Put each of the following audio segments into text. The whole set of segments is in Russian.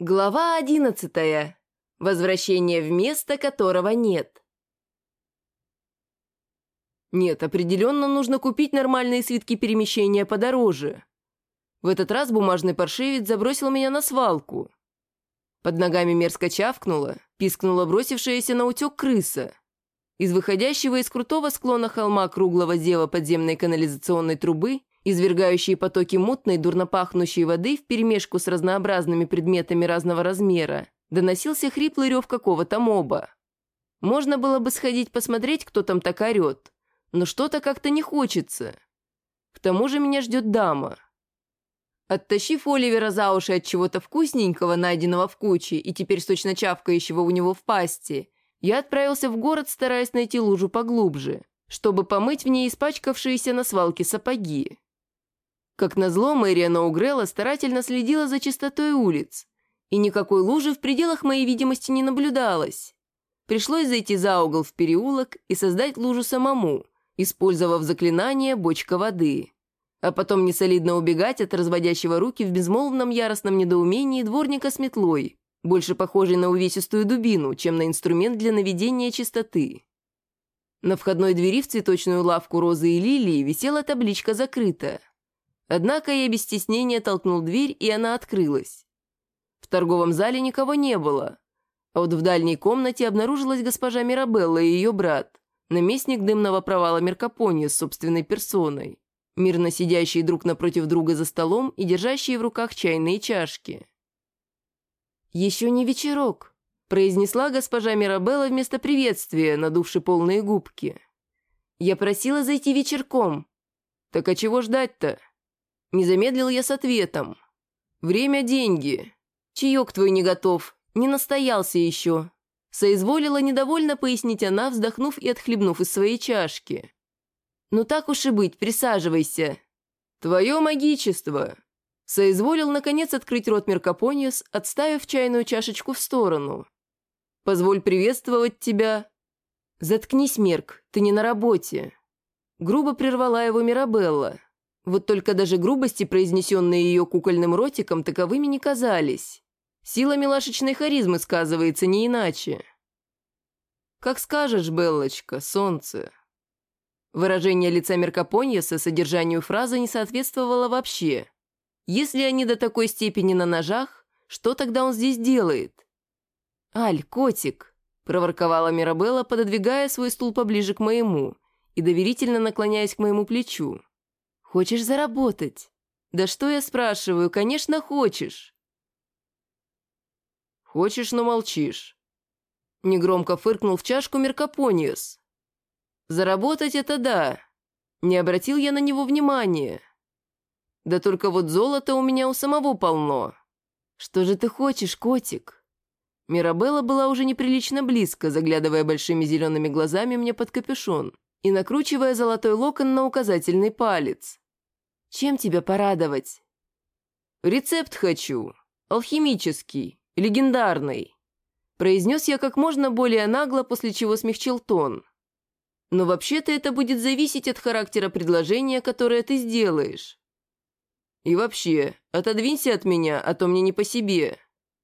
Глава 11. Возвращение в место, которого нет. Нет, определенно нужно купить нормальные свитки перемещения подороже. В этот раз бумажный паршивец забросил меня на свалку. Под ногами мерзко чавкнула, пискнула бросившаяся на утек крыса. Из выходящего из крутого склона холма круглого зева подземной канализационной трубы, извергающие потоки мутной, дурно пахнущей воды вперемешку с разнообразными предметами разного размера, доносился хриплый рев какого-то моба. Можно было бы сходить посмотреть, кто там так орет, но что-то как-то не хочется. К тому же меня ждет дама. Оттащив Оливера за уши от чего-то вкусненького, найденного в куче и теперь сочно чавкающего у него в пасти, я отправился в город, стараясь найти лужу поглубже, чтобы помыть в ней испачкавшиеся на свалке сапоги. Как назло, Мэриан О'Грелла старательно следила за чистотой улиц, и никакой лужи в пределах моей видимости не наблюдалось. Пришлось зайти за угол в переулок и создать лужу самому, использовав заклинание «бочка воды», а потом несолидно убегать от разводящего руки в безмолвном яростном недоумении дворника с метлой, больше похожей на увесистую дубину, чем на инструмент для наведения чистоты. На входной двери в цветочную лавку «Розы и лилии» висела табличка «Закрыто». Однако я без стеснения толкнул дверь, и она открылась. В торговом зале никого не было, а вот в дальней комнате обнаружилась госпожа Мирабелла и ее брат, наместник дымного провала Меркапония с собственной персоной, мирно сидящие друг напротив друга за столом и держащие в руках чайные чашки. «Еще не вечерок», — произнесла госпожа Мирабелла вместо приветствия, надувши полные губки. «Я просила зайти вечерком». «Так а чего ждать-то?» Не замедлил я с ответом. «Время – деньги. Чаек твой не готов, не настоялся еще», – соизволила недовольно пояснить она, вздохнув и отхлебнув из своей чашки. «Ну так уж и быть, присаживайся». «Твое магичество», – соизволил, наконец, открыть рот Меркапониус, отставив чайную чашечку в сторону. «Позволь приветствовать тебя». «Заткнись, Мерк, ты не на работе». Грубо прервала его Мирабелла. Вот только даже грубости, произнесенные ее кукольным ротиком, таковыми не казались. Сила милашечной харизмы сказывается не иначе. «Как скажешь, Беллочка, солнце». Выражение лица Меркапониуса содержанию фразы не соответствовало вообще. Если они до такой степени на ножах, что тогда он здесь делает? «Аль, котик», – проворковала Мирабелла, пододвигая свой стул поближе к моему и доверительно наклоняясь к моему плечу. «Хочешь заработать?» «Да что я спрашиваю? Конечно, хочешь!» «Хочешь, но молчишь!» Негромко фыркнул в чашку Меркапониус. «Заработать — это да!» Не обратил я на него внимания. «Да только вот золота у меня у самого полно!» «Что же ты хочешь, котик?» Мирабелла была уже неприлично близко, заглядывая большими зелеными глазами мне под капюшон и накручивая золотой локон на указательный палец. «Чем тебя порадовать?» «Рецепт хочу. Алхимический, легендарный», произнес я как можно более нагло, после чего смягчил тон. «Но вообще-то это будет зависеть от характера предложения, которое ты сделаешь. И вообще, отодвинься от меня, а то мне не по себе».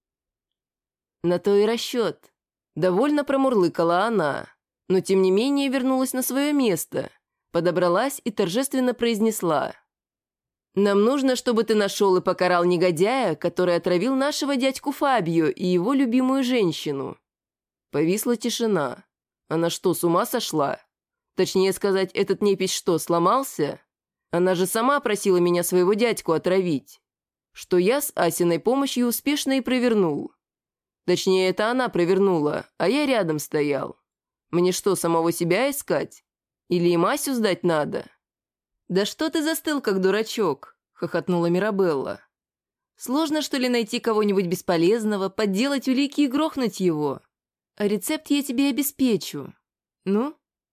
На то и расчет. Довольно промурлыкала она, но тем не менее вернулась на свое место, подобралась и торжественно произнесла: «Нам нужно, чтобы ты нашел и покарал негодяя, который отравил нашего дядьку Фабио и его любимую женщину». Повисла тишина. Она что, с ума сошла? Точнее сказать, этот непись что, сломался? Она же сама просила меня своего дядьку отравить. Что я с Асиной помощью успешно и провернул. Точнее, это она провернула, а я рядом стоял. Мне что, самого себя искать? Или и Масю сдать надо? «Да что ты застыл, как дурачок?» – хохотнула Мирабелла. «Сложно, что ли, найти кого-нибудь бесполезного, подделать улики и грохнуть его? А рецепт я тебе обеспечу. Ну?»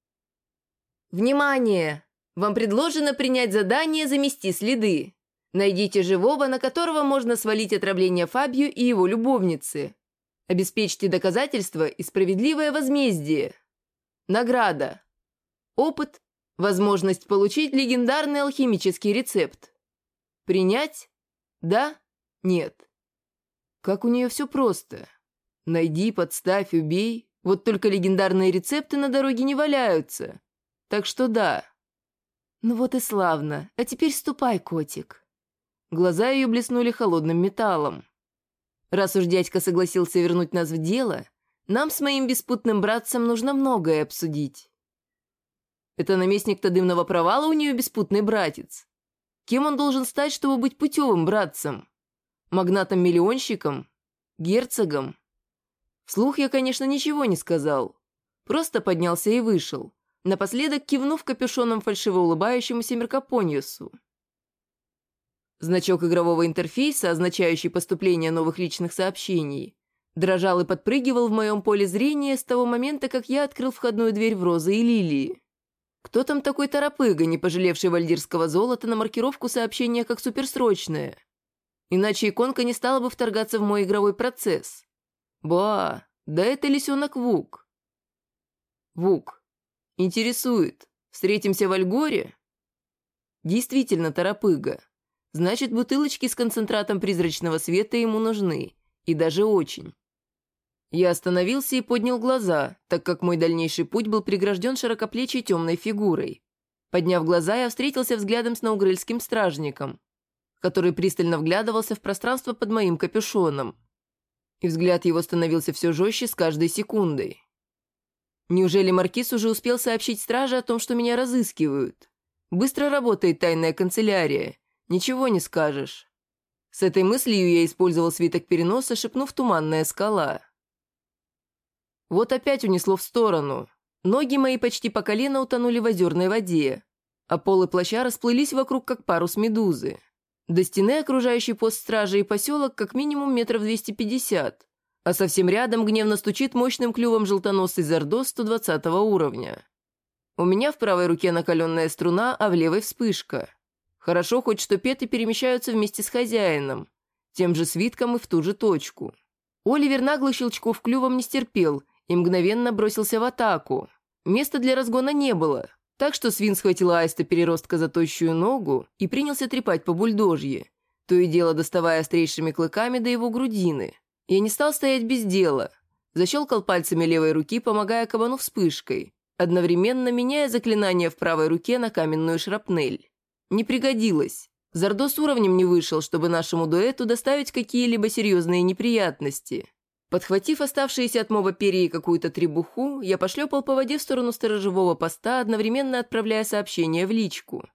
«Внимание! Вам предложено принять задание «Замести следы». Найдите живого, на которого можно свалить отравление Фабио и его любовницы. Обеспечьте доказательства и справедливое возмездие. Награда. Опыт. Возможность получить легендарный алхимический рецепт. Принять? Да? Нет. Как у нее все просто. Найди, подставь, убей. Вот только легендарные рецепты на дороге не валяются. Так что да. Ну вот и славно. А теперь ступай, котик. Глаза ее блеснули холодным металлом. Раз уж дядька согласился вернуть нас в дело, нам с моим беспутным братцем нужно многое обсудить. Это наместник-то дымного провала у нее беспутный братец. Кем он должен стать, чтобы быть путевым братцем? Магнатом-миллионщиком? Герцогом? Вслух я, конечно, ничего не сказал. Просто поднялся и вышел, напоследок кивнув капюшоном фальшиво улыбающемуся Меркапоньюсу. Значок игрового интерфейса, означающий поступление новых личных сообщений, дрожал и подпрыгивал в моем поле зрения с того момента, как я открыл входную дверь в розы и лилии. Кто там такой торопыга, не пожалевший вальдирского золота на маркировку сообщения как суперсрочное? Иначе иконка не стала бы вторгаться в мой игровой процесс. Ба, да это лисенок Вук. Вук. Интересует. Встретимся в Альгоре? Действительно торопыга. Значит, бутылочки с концентратом призрачного света ему нужны. И даже очень. Я остановился и поднял глаза, так как мой дальнейший путь был прегражден широкоплечей темной фигурой. Подняв глаза, я встретился взглядом с наугрельским стражником, который пристально вглядывался в пространство под моим капюшоном. И взгляд его становился все жестче с каждой секундой. Неужели маркиз уже успел сообщить страже о том, что меня разыскивают? Быстро работает тайная канцелярия. Ничего не скажешь. С этой мыслью я использовал свиток переноса, шепнув «туманная скала». Вот опять унесло в сторону. Ноги мои почти по колено утонули в озерной воде, а полы плаща расплылись вокруг, как парус медузы. До стены, окружающей пост стражи и поселок, как минимум метров 250, а совсем рядом гневно стучит мощным клювом желтоносый зардос 120 уровня. У меня в правой руке накаленная струна, а в левой вспышка. Хорошо хоть что петы перемещаются вместе с хозяином, тем же свитком и в ту же точку. Оливер наглых щелчков клювом не стерпел и мгновенно бросился в атаку. Места для разгона не было, так что свин схватил аиста-переростка за тощую ногу и принялся трепать по бульдожье, то и дело доставая острейшими клыками до его грудины. Я не стал стоять без дела. Защелкал пальцами левой руки, помогая кабану вспышкой, одновременно меняя заклинание в правой руке на каменную шрапнель. Не пригодилось. Зардос уровнем не вышел, чтобы нашему дуэту доставить какие-либо серьезные неприятности. Подхватив оставшиеся от моба перья какую-то требуху, я пошлепал по воде в сторону сторожевого поста, одновременно отправляя сообщение в личку.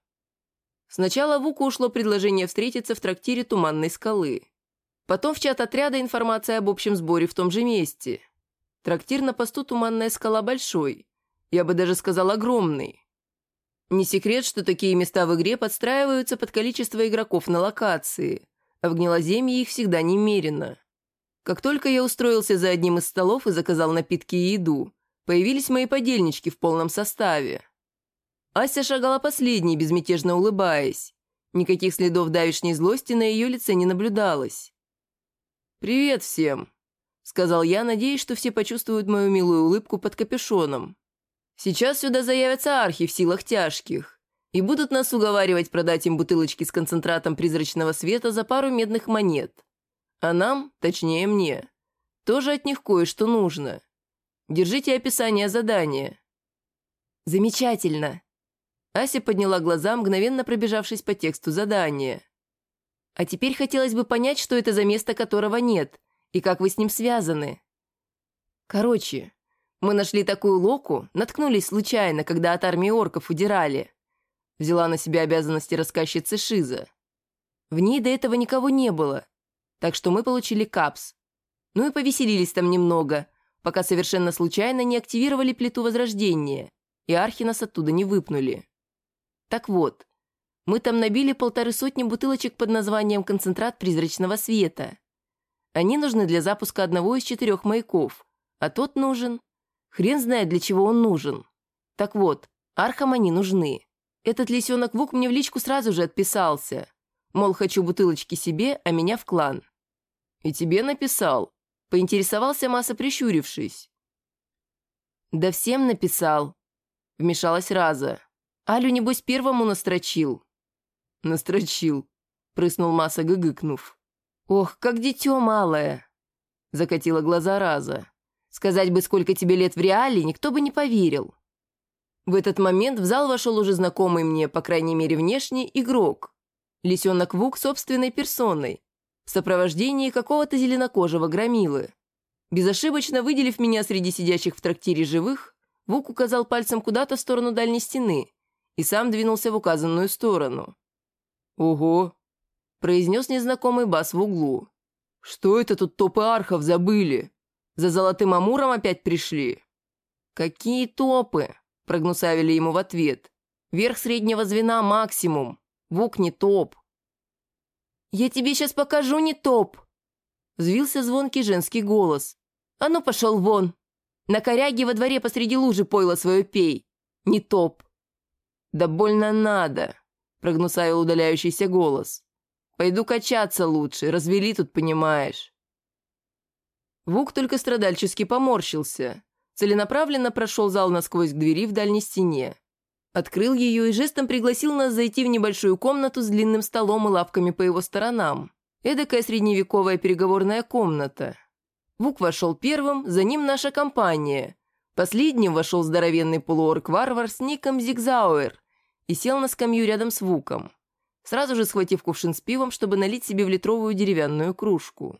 Сначала Вуку ушло предложение встретиться в трактире Туманной скалы. Потом в чат отряда информация об общем сборе в том же месте. Трактир на посту Туманная скала большой. Я бы даже сказал огромный. Не секрет, что такие места в игре подстраиваются под количество игроков на локации, а в Гнилоземье их всегда немерено. Как только я устроился за одним из столов и заказал напитки и еду, появились мои подельнички в полном составе. Ася шагала последней, безмятежно улыбаясь. Никаких следов давешней злости на ее лице не наблюдалось. «Привет всем», — сказал я, надеясь, что все почувствуют мою милую улыбку под капюшоном. «Сейчас сюда заявятся архи в силах тяжких и будут нас уговаривать продать им бутылочки с концентратом призрачного света за пару медных монет. А нам, точнее мне, тоже от них кое-что нужно. Держите описание задания». «Замечательно!» Ася подняла глаза, мгновенно пробежавшись по тексту задания. «А теперь хотелось бы понять, что это за место, которого нет, и как вы с ним связаны. Короче, мы нашли такую локу, наткнулись случайно, когда от армии орков удирали. Взяла на себя обязанности рассказчицы Шиза. В ней до этого никого не было, так что мы получили капс. Ну и повеселились там немного, пока совершенно случайно не активировали плиту возрождения, и архи нас оттуда не выпнули. Так вот, мы там набили 150 бутылочек под названием «Концентрат призрачного света». Они нужны для запуска одного из 4 маяков, а тот нужен... Хрен знает, для чего он нужен. Так вот, архам они нужны. Этот лисенок Вук мне в личку сразу же отписался. Мол, хочу бутылочки себе, а меня в клан. «И тебе написал?» — поинтересовался Маса, прищурившись. «Да всем написал», — вмешалась Раза. «Алю, небось, первому настрочил». «Настрочил», — прыснул Маса, гыгыкнув. «Ох, как дитё малое!» — закатила глаза Раза. «Сказать бы, сколько тебе лет в реале, никто бы не поверил». В этот момент в зал вошел уже знакомый мне, по крайней мере внешне, игрок. Лисенок Вук собственной персоной, в сопровождении какого-то зеленокожего громилы. Безошибочно выделив меня среди сидящих в трактире живых, Вук указал пальцем куда-то в сторону дальней стены и сам двинулся в указанную сторону. «Ого!» – произнес незнакомый бас в углу. «Что это тут топы архов забыли? За золотым амуром опять пришли?» «Какие топы?» – прогнусавили ему в ответ. «Верх среднего звена максимум. Вук не топ». «Я тебе сейчас покажу, не топ!» – взвился звонкий женский голос. «А ну, пошел вон! На коряге во дворе посреди лужи пойло свое пей. Не топ!» «Да больно надо!» – прогнусавил удаляющийся голос. «Пойду качаться лучше, развели тут, понимаешь». Вук только страдальчески поморщился. Целенаправленно прошел зал насквозь к двери в дальней стене. Открыл ее и жестом пригласил нас зайти в небольшую комнату с длинным столом и лавками по его сторонам. Эдакая средневековая переговорная комната. Вук вошел первым, за ним наша компания. Последним вошел здоровенный полуорк-варвар с ником Зигзауэр и сел на скамью рядом с Вуком, сразу же схватив кувшин с пивом, чтобы налить себе в литровую деревянную кружку.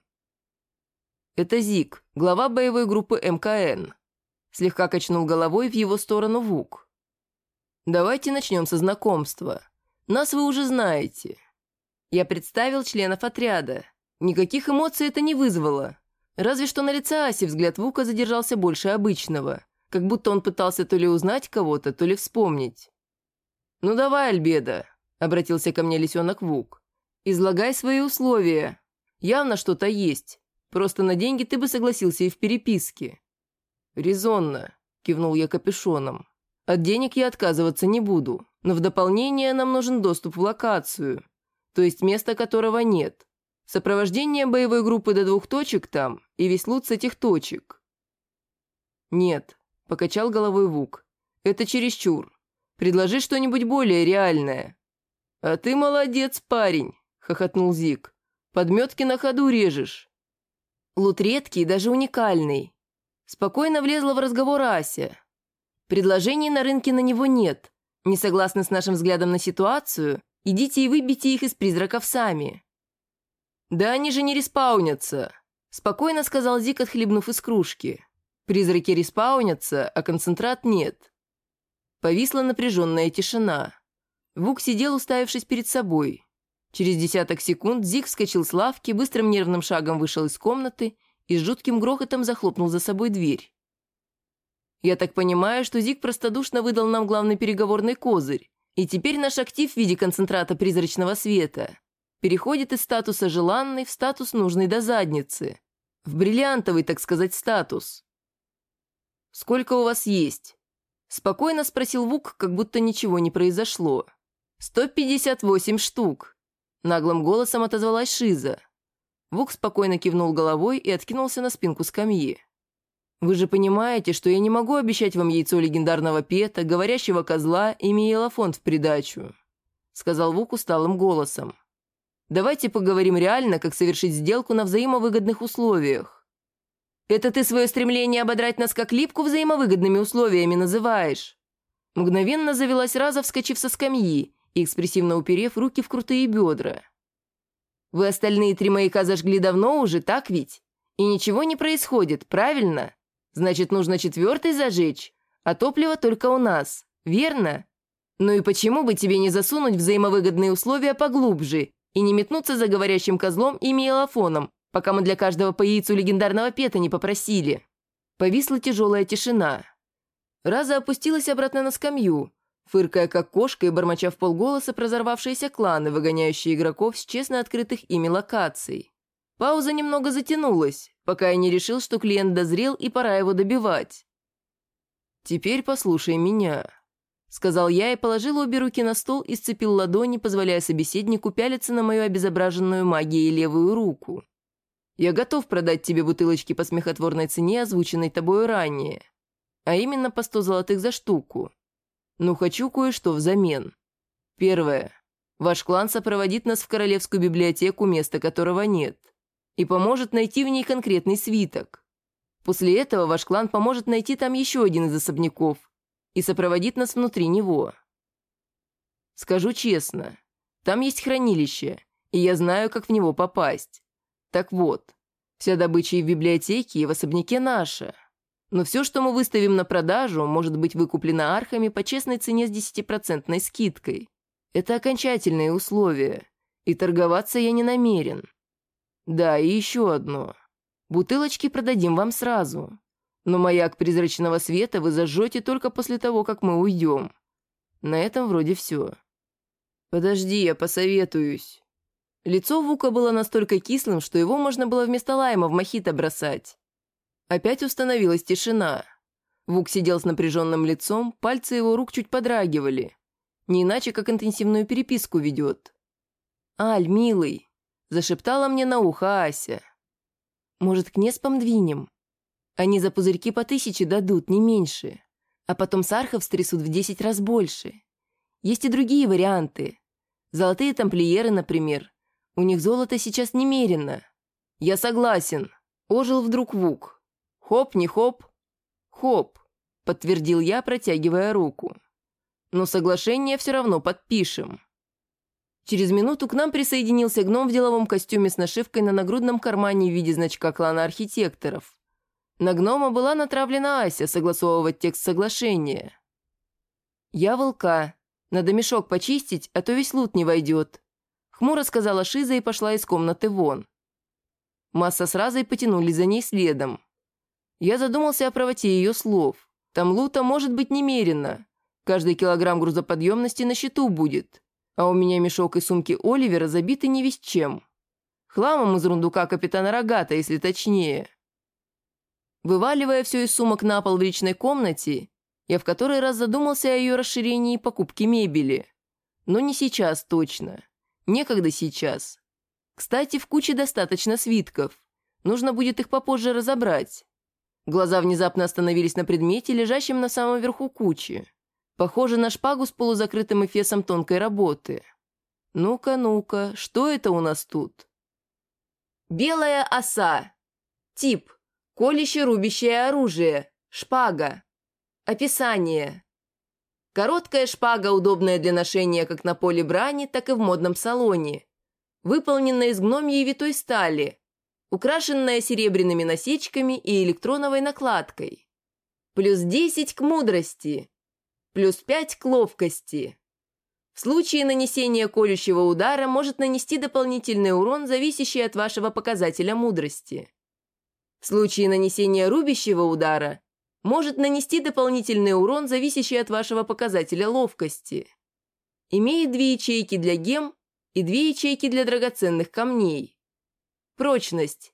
«Это Зиг, глава боевой группы МКН», — слегка качнул головой в его сторону Вук. «Давайте начнем со знакомства. Нас вы уже знаете». Я представил членов отряда. Никаких эмоций это не вызвало. Разве что на лице Аси взгляд Вука задержался больше обычного, как будто он пытался то ли узнать кого-то, то ли вспомнить. «Ну давай, Альбедо», — обратился ко мне лисенок Вук. «Излагай свои условия. Явно что-то есть. Просто на деньги ты бы согласился и в переписке». «Резонно», — кивнул я капюшоном. «От денег я отказываться не буду, но в дополнение нам нужен доступ в локацию, то есть места которого нет. Сопровождение боевой группы до 2 точек там и весь лут с этих точек». «Нет», — покачал головой Вук. «Это чересчур. Предложи что-нибудь более реальное». «А ты молодец, парень», — хохотнул Зиг. «Подметки на ходу режешь». «Лут редкий, даже уникальный». Спокойно влезла в разговор Ася. «Предложений на рынке на него нет. Не согласны с нашим взглядом на ситуацию? Идите и выбейте их из призраков сами». «Да они же не респаунятся», — спокойно сказал Зиг, отхлебнув из кружки. «Призраки респаунятся, а концентрат нет». Повисла напряженная тишина. Вук сидел, уставившись перед собой. Через 10 секунд Зиг вскочил с лавки, быстрым нервным шагом вышел из комнаты и с жутким грохотом захлопнул за собой дверь. «Я так понимаю, что Зиг простодушно выдал нам главный переговорный козырь, и теперь наш актив в виде концентрата призрачного света переходит из статуса желанный в статус нужный до задницы. В бриллиантовый, так сказать, статус». «Сколько у вас есть?» – спокойно спросил Вук, как будто ничего не произошло. 158 штук», – наглым голосом отозвалась Шиза. Вук спокойно кивнул головой и откинулся на спинку скамьи. «Вы же понимаете, что я не могу обещать вам яйцо легендарного пета, говорящего козла и миелофонт в придачу», — сказал Вук усталым голосом. «Давайте поговорим реально, как совершить сделку на взаимовыгодных условиях». «Это ты свое стремление ободрать нас как липку взаимовыгодными условиями называешь?» Мгновенно завелась Раза, вскочив со скамьи и экспрессивно уперев руки в крутые бедра. «Вы остальные 3 маяка зажгли давно уже, так ведь? И ничего не происходит, правильно? Значит, нужно 4-й зажечь, а топливо только у нас, верно? Ну и почему бы тебе не засунуть взаимовыгодные условия поглубже и не метнуться за говорящим козлом и миелофоном, пока мы для каждого по яйцу легендарного пета не попросили?» Повисла тяжелая тишина. Раза опустилась обратно на скамью, фыркая как кошка и бормоча вполголоса про взорвавшиеся кланы, выгоняющие игроков с честно открытых ими локаций. Пауза немного затянулась, пока я не решил, что клиент дозрел и пора его добивать. «Теперь послушай меня», — сказал я и положил обе руки на стол и сцепил ладони, позволяя собеседнику пялиться на мою обезображенную магией левую руку. «Я готов продать тебе бутылочки по смехотворной цене, озвученной тобою ранее, а именно по 100 золотых за штуку. Но хочу кое-что взамен. Первое. Ваш клан сопроводит нас в королевскую библиотеку, места которого нет. и поможет найти в ней конкретный свиток. После этого ваш клан поможет найти там еще один из особняков и сопроводит нас внутри него. Скажу честно, там есть хранилище, и я знаю, как в него попасть. Так вот, вся добыча и в библиотеке, и в особняке наша. Но все, что мы выставим на продажу, может быть выкуплено архами по честной цене с 10% скидкой. Это окончательные условия, и торговаться я не намерен. Да, и еще одно. Бутылочки продадим вам сразу, но маяк призрачного света вы зажжете только после того, как мы уйдем. На этом вроде все. Подожди, я посоветуюсь. Лицо Вука было настолько кислым, что его можно было вместо лайма в мохито бросать. Опять установилась тишина. Вук сидел с напряженным лицом, пальцы его рук чуть подрагивали. Не иначе, как интенсивную переписку ведет. «Аль, милый», — зашептала мне на ухо Ася. «Может, к Неспам двинем? Они за пузырьки по 1000 дадут, не меньше. А потом с архов стрясут в 10 раз больше. Есть и другие варианты. Золотые тамплиеры, например. У них золото сейчас немерено». «Я согласен», — ожил вдруг Вук. «Хоп, не хоп?» «Хоп», — подтвердил я, протягивая руку. «Но соглашение все равно подпишем». Через минуту к нам присоединился гном в деловом костюме с нашивкой на нагрудном кармане в виде значка клана архитекторов. На гнома была натравлена Ася согласовывать текст соглашения. «Я волка. Надо мешок почистить, а то весь лут не войдет», — хмуро сказала Шиза и пошла из комнаты вон. Масса с Разой потянулись за ней следом. Я задумался о правоте ее слов. Там лута может быть немерено. Каждый килограмм грузоподъемности на счету будет. А у меня мешок и сумки Оливера забиты не весь чем. Хламом из рундука капитана Рогата, если точнее. Вываливая все из сумок на пол в личной комнате, я в который раз задумался о ее расширении и покупке мебели. Но не сейчас точно. Некогда сейчас. Кстати, в куче достаточно свитков. Нужно будет их попозже разобрать. Глаза внезапно остановились на предмете, лежащем на самом верху кучи. Похоже на шпагу с полузакрытым эфесом тонкой работы. Ну-ка, ну-ка, что это у нас тут? Белая оса. Тип. Колюще-рубящее оружие. Шпага. Описание. Короткая шпага, удобная для ношения как на поле брани, так и в модном салоне. Выполненная из гномьей витой стали, украшенная серебряными насечками и электроновой накладкой. Плюс 10 к мудрости. Плюс 5 к ловкости. В случае нанесения колющего удара может нанести дополнительный урон, зависящий от вашего показателя мудрости. В случае нанесения рубящего удара может нанести дополнительный урон, зависящий от вашего показателя ловкости. Имеет 2 ячейки для гем и 2 ячейки для драгоценных камней. Прочность.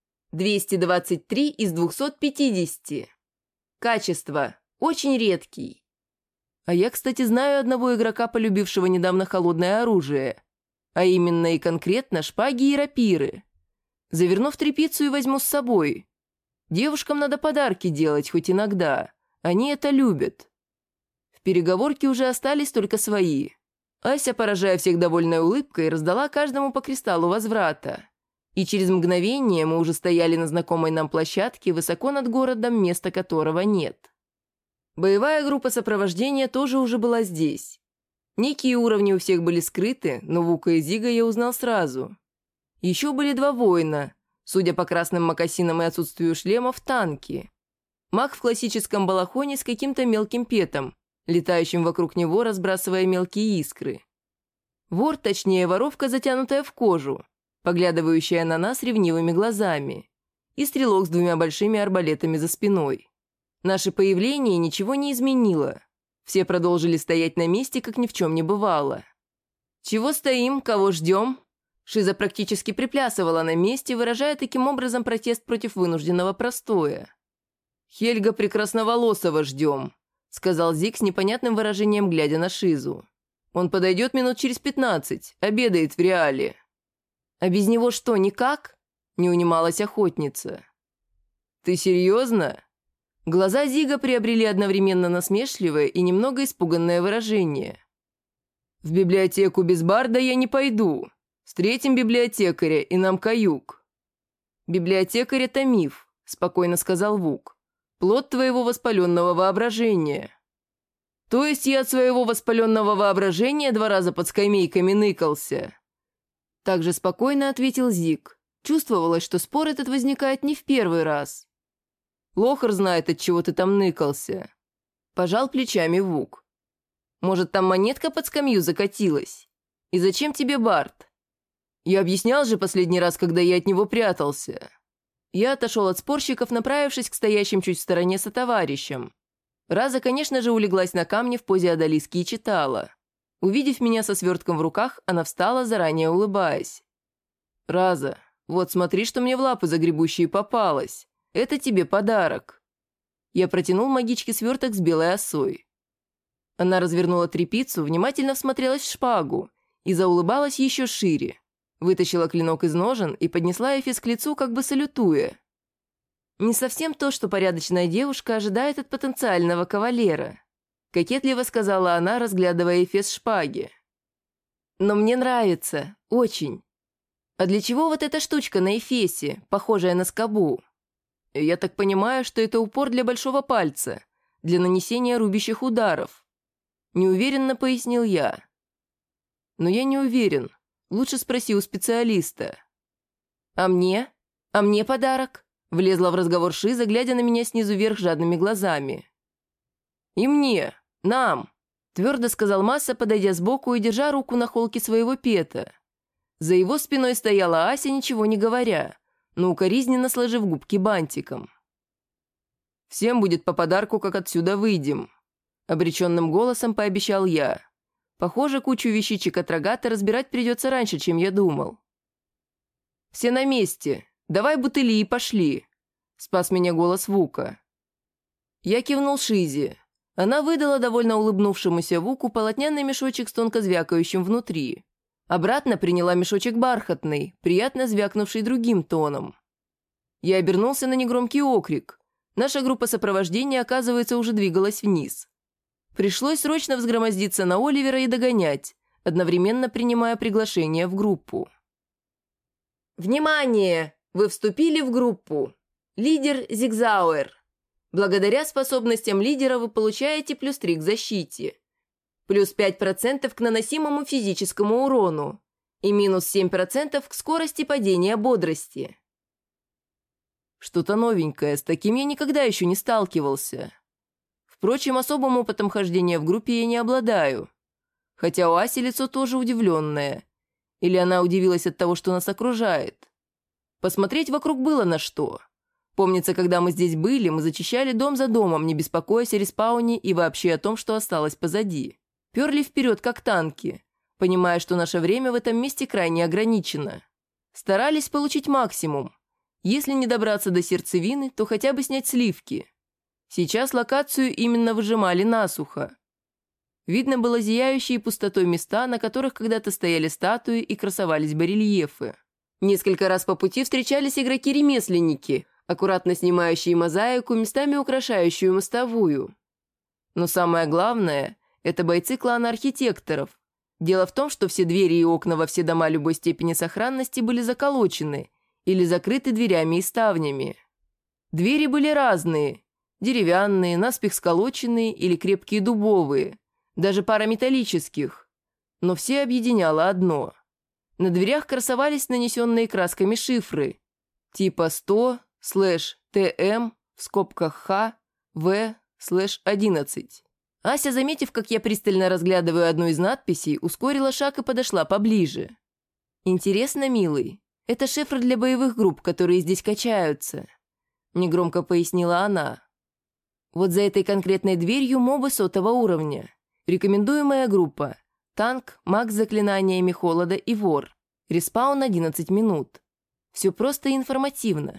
223 из 250. Качество. Очень редкий. А я, кстати, знаю одного игрока, полюбившего недавно холодное оружие. А именно и конкретно шпаги и рапиры. Заверну в тряпицу и возьму с собой. Девушкам надо подарки делать хоть иногда. Они это любят. В переговорке уже остались только свои. Ася, поражая всех довольной улыбкой, раздала каждому по кристаллу возврата. И через мгновение мы уже стояли на знакомой нам площадке, высоко над городом, места которого нет. Боевая группа сопровождения тоже уже была здесь. Некие уровни у всех были скрыты, но Вука и Зига я узнал сразу. Еще были 2 воина, судя по красным мокасинам и отсутствию шлемов, танки. Маг в классическом балахоне с каким-то мелким петом, летающим вокруг него, разбрасывая мелкие искры. Вор, точнее воровка, затянутая в кожу, поглядывающая на нас ревнивыми глазами, и стрелок с 2 большими арбалетами за спиной. Наше появление ничего не изменило. Все продолжили стоять на месте, как ни в чем не бывало. «Чего стоим? Кого ждем?» Шиза практически приплясывала на месте, выражая таким образом протест против вынужденного простоя. «Хельга Прекрасноволосого ждем», — сказал Зиг с непонятным выражением, глядя на Шизу. «Он подойдет минут через 15, обедает в Реале». «А без него что, никак?» — не унималась охотница. «Ты серьезно?» Глаза Зига приобрели одновременно насмешливое и немного испуганное выражение. «В библиотеку без барда я не пойду. Встретим библиотекаря, и нам каюк». «Библиотекарь — это миф», — спокойно сказал Вук. «Плод твоего воспаленного воображения». «То есть я от своего воспаленного воображения 2 раза под скамейками ныкался?» Также спокойно ответил Зик. Чувствовалось, что спор этот возникает не в первый раз. «Лохар знает, от чего ты там ныкался», — пожал плечами Вук. «Может, там монетка под скамью закатилась? И зачем тебе Барт? Я объяснял же последний раз, когда я от него прятался». Я отошел от спорщиков, направившись к стоящим чуть в стороне сотоварищам. Раза, конечно же, улеглась на камне в позе одолиски и читала. Увидев меня со свертком в руках, она встала, заранее улыбаясь. «Раза, вот смотри, что мне в лапы загребущие попалось. Это тебе подарок». Я протянул магичке сверток с белой осой. Она развернула тряпицу, внимательно всмотрелась в шпагу и заулыбалась еще шире. Вытащила клинок из ножен и поднесла эфес к лицу, как бы салютуя. «Не совсем то, что порядочная девушка ожидает от потенциального кавалера», кокетливо сказала она, разглядывая эфес шпаги. «Но мне нравится, очень. А для чего вот эта штучка на эфесе, похожая на скобу?» «Я так понимаю, что это упор для большого пальца, для нанесения рубящих ударов», неуверенно пояснил я. «Но я не уверен. Лучше спроси у специалиста». «А мне? А мне подарок?» Влезла в разговор Шиза, глядя на меня снизу вверх жадными глазами. «И мне, нам», – твердо сказал Масса, подойдя сбоку и держа руку на холке своего пета. За его спиной стояла Ася, ничего не говоря, но укоризненно сложив губки бантиком. «Всем будет по подарку, как отсюда выйдем», – обреченным голосом пообещал я. Похоже, кучу вещичек от рогата разбирать придется раньше, чем я думал. «Все на месте. Давай бутыли и пошли», – спас меня голос Вука. Я кивнул Шизе. Она выдала довольно улыбнувшемуся Вуку полотняный мешочек с тонко звякающим внутри. Обратно приняла мешочек бархатный, приятно звякнувший другим тоном. Я обернулся на негромкий окрик. Наша группа сопровождения, оказывается, уже двигалась вниз. Пришлось срочно взгромоздиться на Оливера и догонять, одновременно принимая приглашение в группу. «Внимание! Вы вступили в группу. Лидер Зигзауэр. Благодаря способностям лидера вы получаете +3 к защите, +5% к наносимому физическому урону и -7% к скорости падения бодрости». Что-то новенькое, с таким я никогда еще не сталкивался. Впрочем, особым опытом хождения в группе я не обладаю. Хотя у Аси лицо тоже удивленное. Или она удивилась от того, что нас окружает. Посмотреть вокруг было на что. Помнится, когда мы здесь были, мы зачищали дом за домом, не беспокоясь о респауне и вообще о том, что осталось позади. Перли вперед, как танки, понимая, что наше время в этом месте крайне ограничено. Старались получить максимум. Если не добраться до сердцевины, то хотя бы снять сливки. Сейчас локацию именно выжимали насухо. Видно было зияющие пустотой места, на которых когда-то стояли статуи и красовались барельефы. Несколько раз по пути встречались игроки-ремесленники, аккуратно снимающие мозаику, местами украшающую мостовую. Но самое главное – это бойцы клана архитекторов. Дело в том, что все двери и окна во все дома любой степени сохранности были заколочены или закрыты дверями и ставнями. Двери были разные – деревянные, наспех сколоченные или крепкие дубовые, даже пара металлических. Но все объединяло одно. На дверях красовались нанесенные красками шифры типа 100/ТМ в скобках Х В/11. Ася, заметив, как я пристально разглядываю одну из надписей, ускорила шаг и подошла поближе. «Интересно, милый, это шифр для боевых групп, которые здесь качаются», – негромко пояснила она. «Вот за этой конкретной дверью мобы 100-го уровня. Рекомендуемая группа – танк, маг с заклинаниями холода и вор. Респаун 11 минут. Все просто и информативно».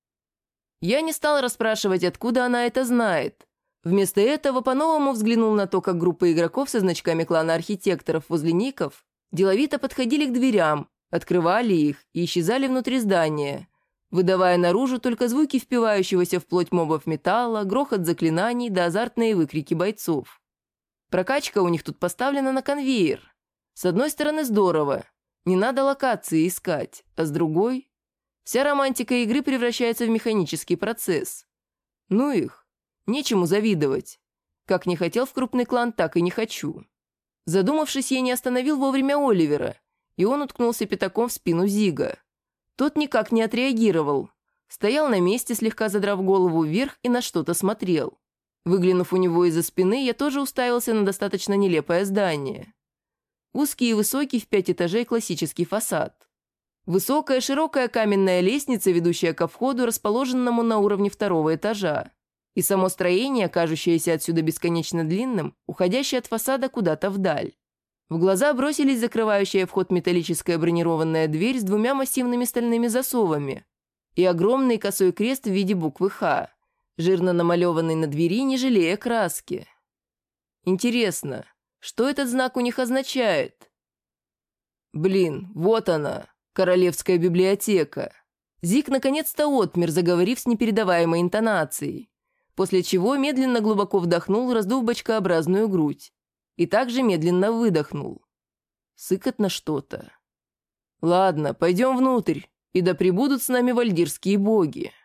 Я не стал расспрашивать, откуда она это знает. Вместо этого по-новому взглянул на то, как группа игроков со значками клана архитекторов возле ников деловито подходили к дверям, открывали их и исчезали внутри здания, выдавая наружу только звуки впивающегося в плоть мобов металла, грохот заклинаний да азартные выкрики бойцов. Прокачка у них тут поставлена на конвейер. С одной стороны здорово, не надо локации искать, а с другой... Вся романтика игры превращается в механический процесс. Ну их, нечему завидовать. Как не хотел в крупный клан, так и не хочу. Задумавшись, я не остановил вовремя Оливера, и он уткнулся пятаком в спину Зига. Тот никак не отреагировал. Стоял на месте, слегка задрав голову вверх, и на что-то смотрел. Выглянув у него из-за спины, я тоже уставился на достаточно нелепое здание. Узкий и высокий в 5 этажей классический фасад. Высокая широкая каменная лестница, ведущая ко входу, расположенному на уровне 2-го этажа. И само строение, кажущееся отсюда бесконечно длинным, уходящее от фасада куда-то вдаль. В глаза бросились закрывающая вход металлическая бронированная дверь с 2 массивными стальными засовами и огромный косой крест в виде буквы «Х», жирно намалеванный на двери, не жалея краски. Интересно, что этот знак у них означает? Блин, вот она, королевская библиотека. Зиг наконец-то отмер, заговорив с непередаваемой интонацией, после чего медленно глубоко вдохнул, раздув бочкообразную грудь, и также медленно выдохнул. Сыкотно что-то. Ладно, пойдем внутрь, и да пребудут с нами вальдирские боги.